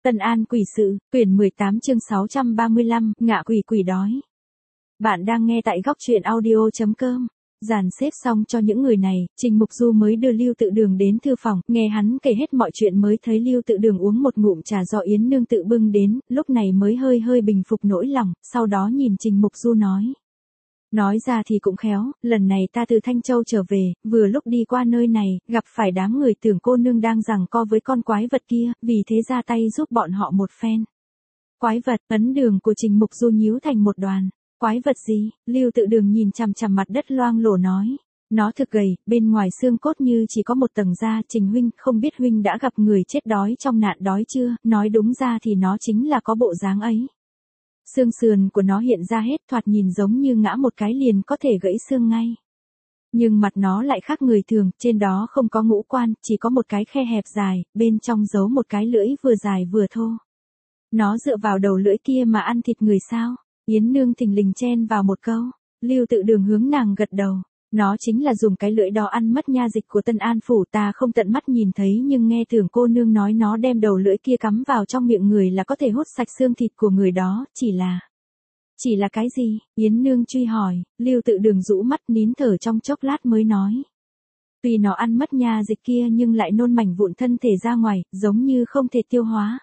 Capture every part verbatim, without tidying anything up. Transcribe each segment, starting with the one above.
Tân An quỷ sự, quyển mười tám chương sáu trăm ba mươi lăm, ngạ quỷ quỷ đói. Bạn đang nghe tại góc truyện audio.com. Dàn xếp xong cho những người này, Trình Mục Du mới đưa Lưu Tự Đường đến thư phòng, nghe hắn kể hết mọi chuyện mới thấy Lưu Tự Đường uống một ngụm trà do Yến Nương tự bưng đến, lúc này mới hơi hơi bình phục nỗi lòng, sau đó nhìn Trình Mục Du nói. Nói ra thì cũng khéo, lần này ta từ Thanh Châu trở về, vừa lúc đi qua nơi này, gặp phải đám người tưởng cô nương đang giằng co với con quái vật kia, vì thế ra tay giúp bọn họ một phen. Quái vật, ấn đường của Trình Mục Du nhíu thành một đoàn. Quái vật gì? Lưu Tự Đường nhìn chằm chằm mặt đất loang lổ nói. Nó thực gầy, bên ngoài xương cốt như chỉ có một tầng da. Trình huynh, không biết huynh đã gặp người chết đói trong nạn đói chưa? Nói đúng ra thì nó chính là có bộ dáng ấy. Xương sườn của nó hiện ra hết, thoạt nhìn giống như ngã một cái liền có thể gãy xương ngay. Nhưng mặt nó lại khác người thường, trên đó không có ngũ quan, chỉ có một cái khe hẹp dài, bên trong giấu một cái lưỡi vừa dài vừa thô. Nó dựa vào đầu lưỡi kia mà ăn thịt người sao? Yến Nương thình lình chen vào một câu. Lưu Tự Đường hướng nàng gật đầu. Nó chính là dùng cái lưỡi đó ăn mất nha dịch của Tân An phủ, ta không tận mắt nhìn thấy nhưng nghe tưởng cô nương nói nó đem đầu lưỡi kia cắm vào trong miệng người là có thể hút sạch xương thịt của người đó, chỉ là... Chỉ là cái gì? Yến Nương truy hỏi. Lưu Tự Đường rũ mắt nín thở trong chốc lát mới nói. Tuy nó ăn mất nha dịch kia nhưng lại nôn mảnh vụn thân thể ra ngoài, giống như không thể tiêu hóa.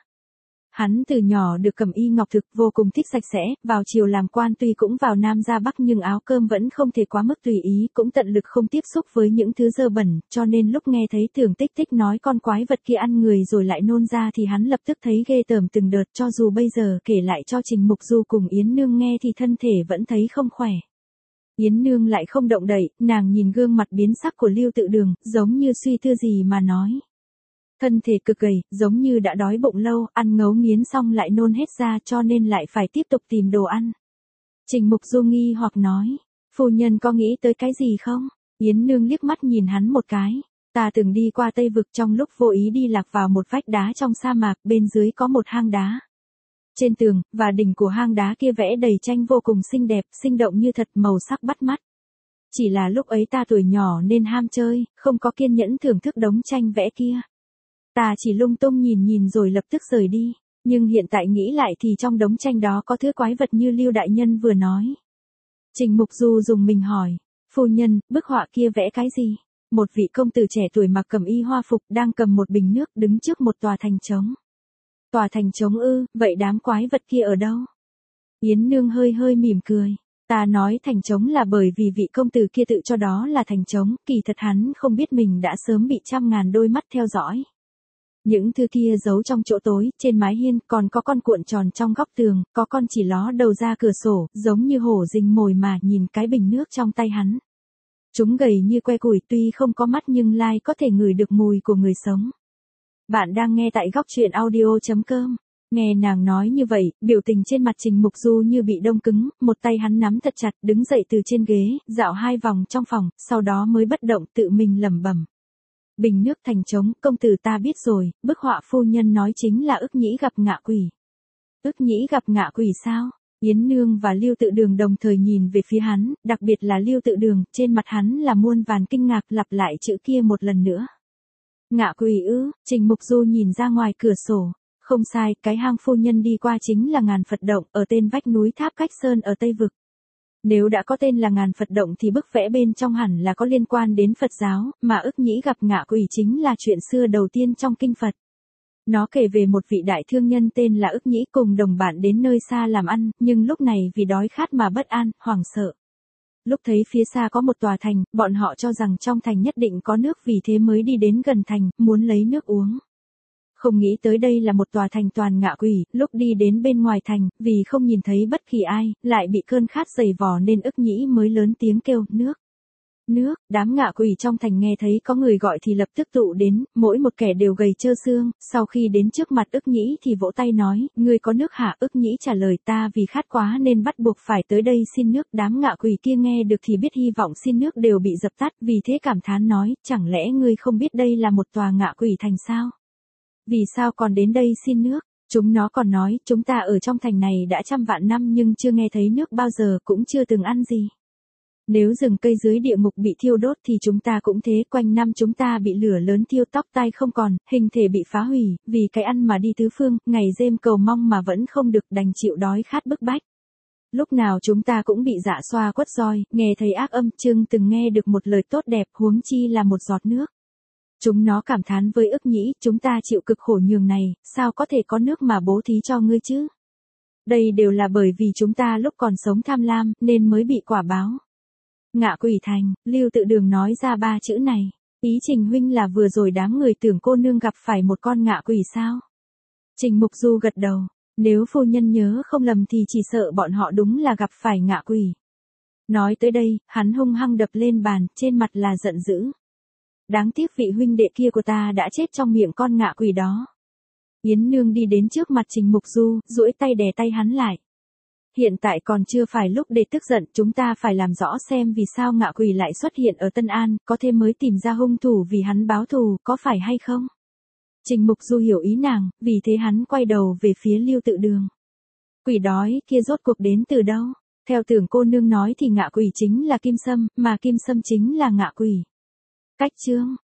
Hắn từ nhỏ được cầm y ngọc thực, vô cùng thích sạch sẽ, vào chiều làm quan tuy cũng vào Nam ra Bắc nhưng áo cơm vẫn không thể quá mức tùy ý, cũng tận lực không tiếp xúc với những thứ dơ bẩn, cho nên lúc nghe thấy Tưởng Tích Tích nói con quái vật kia ăn người rồi lại nôn ra thì hắn lập tức thấy ghê tởm từng đợt, cho dù bây giờ kể lại cho Trình Mục Du cùng Yến Nương nghe thì thân thể vẫn thấy không khỏe. Yến Nương lại không động đậy, nàng nhìn gương mặt biến sắc của Lưu Tự Đường, giống như suy tư gì mà nói. Thân thể cực gầy, giống như đã đói bụng lâu, ăn ngấu nghiến xong lại nôn hết ra cho nên lại phải tiếp tục tìm đồ ăn. Trình Mục Du nghi hoặc nói, phu nhân có nghĩ tới cái gì không? Yến Nương liếc mắt nhìn hắn một cái. Ta từng đi qua Tây Vực trong lúc vô ý đi lạc vào một vách đá trong sa mạc, bên dưới có một hang đá. Trên tường, và đỉnh của hang đá kia vẽ đầy tranh vô cùng xinh đẹp, sinh động như thật, màu sắc bắt mắt. Chỉ là lúc ấy ta tuổi nhỏ nên ham chơi, không có kiên nhẫn thưởng thức đống tranh vẽ kia. Ta chỉ lung tung nhìn nhìn rồi lập tức rời đi, nhưng hiện tại nghĩ lại thì trong đống tranh đó có thứ quái vật như Lưu đại nhân vừa nói. Trình Mục Du dùng mình hỏi, phu nhân, bức họa kia vẽ cái gì? Một vị công tử trẻ tuổi mặc cẩm y hoa phục đang cầm một bình nước đứng trước một tòa thành trống. Tòa thành trống ư, vậy đám quái vật kia ở đâu? Yến Nương hơi hơi mỉm cười. Ta nói thành trống là bởi vì vị công tử kia tự cho đó là thành trống, kỳ thật hắn không biết mình đã sớm bị trăm ngàn đôi mắt theo dõi. Những thứ kia giấu trong chỗ tối, trên mái hiên, còn có con cuộn tròn trong góc tường, có con chỉ ló đầu ra cửa sổ, giống như hổ rình mồi mà nhìn cái bình nước trong tay hắn. Chúng gầy như que củi, tuy không có mắt nhưng lai có thể ngửi được mùi của người sống. Bạn đang nghe tại góc truyện audio.com. Nghe nàng nói như vậy, biểu tình trên mặt Trình Mục Du như bị đông cứng, một tay hắn nắm thật chặt, đứng dậy từ trên ghế, dạo hai vòng trong phòng, sau đó mới bất động tự mình lẩm bẩm. Bình nước thành trống, công tử ta biết rồi, bức họa phu nhân nói chính là Ức Nhĩ gặp ngạ quỷ. Ức Nhĩ gặp ngạ quỷ sao? Yến Nương và Lưu Tự Đường đồng thời nhìn về phía hắn, đặc biệt là Lưu Tự Đường, trên mặt hắn là muôn vàn kinh ngạc, lặp lại chữ kia một lần nữa. Ngạ quỷ ư? Trình Mục Du nhìn ra ngoài cửa sổ. Không sai, cái hang phu nhân đi qua chính là Ngàn Phật Động, ở tên vách núi Tháp Cách Sơn ở Tây Vực. Nếu đã có tên là Ngàn Phật Động thì bức vẽ bên trong hẳn là có liên quan đến Phật giáo, mà Ức Nhĩ gặp ngạ quỷ chính là chuyện xưa đầu tiên trong kinh Phật. Nó kể về một vị đại thương nhân tên là Ức Nhĩ cùng đồng bạn đến nơi xa làm ăn, nhưng lúc này vì đói khát mà bất an, hoảng sợ. Lúc thấy phía xa có một tòa thành, bọn họ cho rằng trong thành nhất định có nước, vì thế mới đi đến gần thành, muốn lấy nước uống. Không nghĩ tới đây là một tòa thành toàn ngạ quỷ, lúc đi đến bên ngoài thành, vì không nhìn thấy bất kỳ ai, lại bị cơn khát dày vò nên Ức Nhĩ mới lớn tiếng kêu, nước. Nước, đám ngạ quỷ trong thành nghe thấy có người gọi thì lập tức tụ đến, mỗi một kẻ đều gầy trơ xương, sau khi đến trước mặt Ức Nhĩ thì vỗ tay nói, ngươi có nước hả? Ức Nhĩ trả lời, ta vì khát quá nên bắt buộc phải tới đây xin nước. Đám ngạ quỷ kia nghe được thì biết hy vọng xin nước đều bị dập tắt, vì thế cảm thán nói, chẳng lẽ ngươi không biết đây là một tòa ngạ quỷ thành sao? Vì sao còn đến đây xin nước? Chúng nó còn nói, chúng ta ở trong thành này đã trăm vạn năm nhưng chưa nghe thấy nước bao giờ, cũng chưa từng ăn gì. Nếu rừng cây dưới địa ngục bị thiêu đốt thì chúng ta cũng thế, quanh năm chúng ta bị lửa lớn thiêu, tóc tai không còn, hình thể bị phá hủy, vì cái ăn mà đi tứ phương, ngày đêm cầu mong mà vẫn không được, đành chịu đói khát bức bách. Lúc nào chúng ta cũng bị dạ xoa quất roi, nghe thấy ác âm, chưa từng nghe được một lời tốt đẹp, huống chi là một giọt nước. Chúng nó cảm thán với ức nhĩ, chúng ta chịu cực khổ nhường này, sao có thể có nước mà bố thí cho ngươi chứ? Đây đều là bởi vì chúng ta lúc còn sống tham lam, nên mới bị quả báo. Ngạ Quỷ Thành, Lưu Tự Đường nói ra ba chữ này. Ý Trình huynh là vừa rồi đám người tưởng cô nương gặp phải một con ngạ quỷ sao? Trình Mục Du gật đầu. Nếu phu nhân nhớ không lầm thì chỉ sợ bọn họ đúng là gặp phải ngạ quỷ. Nói tới đây, hắn hung hăng đập lên bàn, trên mặt là giận dữ. Đáng tiếc vị huynh đệ kia của ta đã chết trong miệng con ngạ quỷ đó. Yến Nương đi đến trước mặt Trình Mục Du, duỗi tay đè tay hắn lại. Hiện tại còn chưa phải lúc để tức giận, chúng ta phải làm rõ xem vì sao ngạ quỷ lại xuất hiện ở Tân An, có thêm mới tìm ra hung thủ vì hắn báo thù, có phải hay không? Trình Mục Du hiểu ý nàng, vì thế hắn quay đầu về phía Lưu Tự Đường. Quỷ đói kia rốt cuộc đến từ đâu? Theo tưởng cô nương nói thì ngạ quỷ chính là Kim Sâm, mà Kim Sâm chính là ngạ quỷ. Cách chương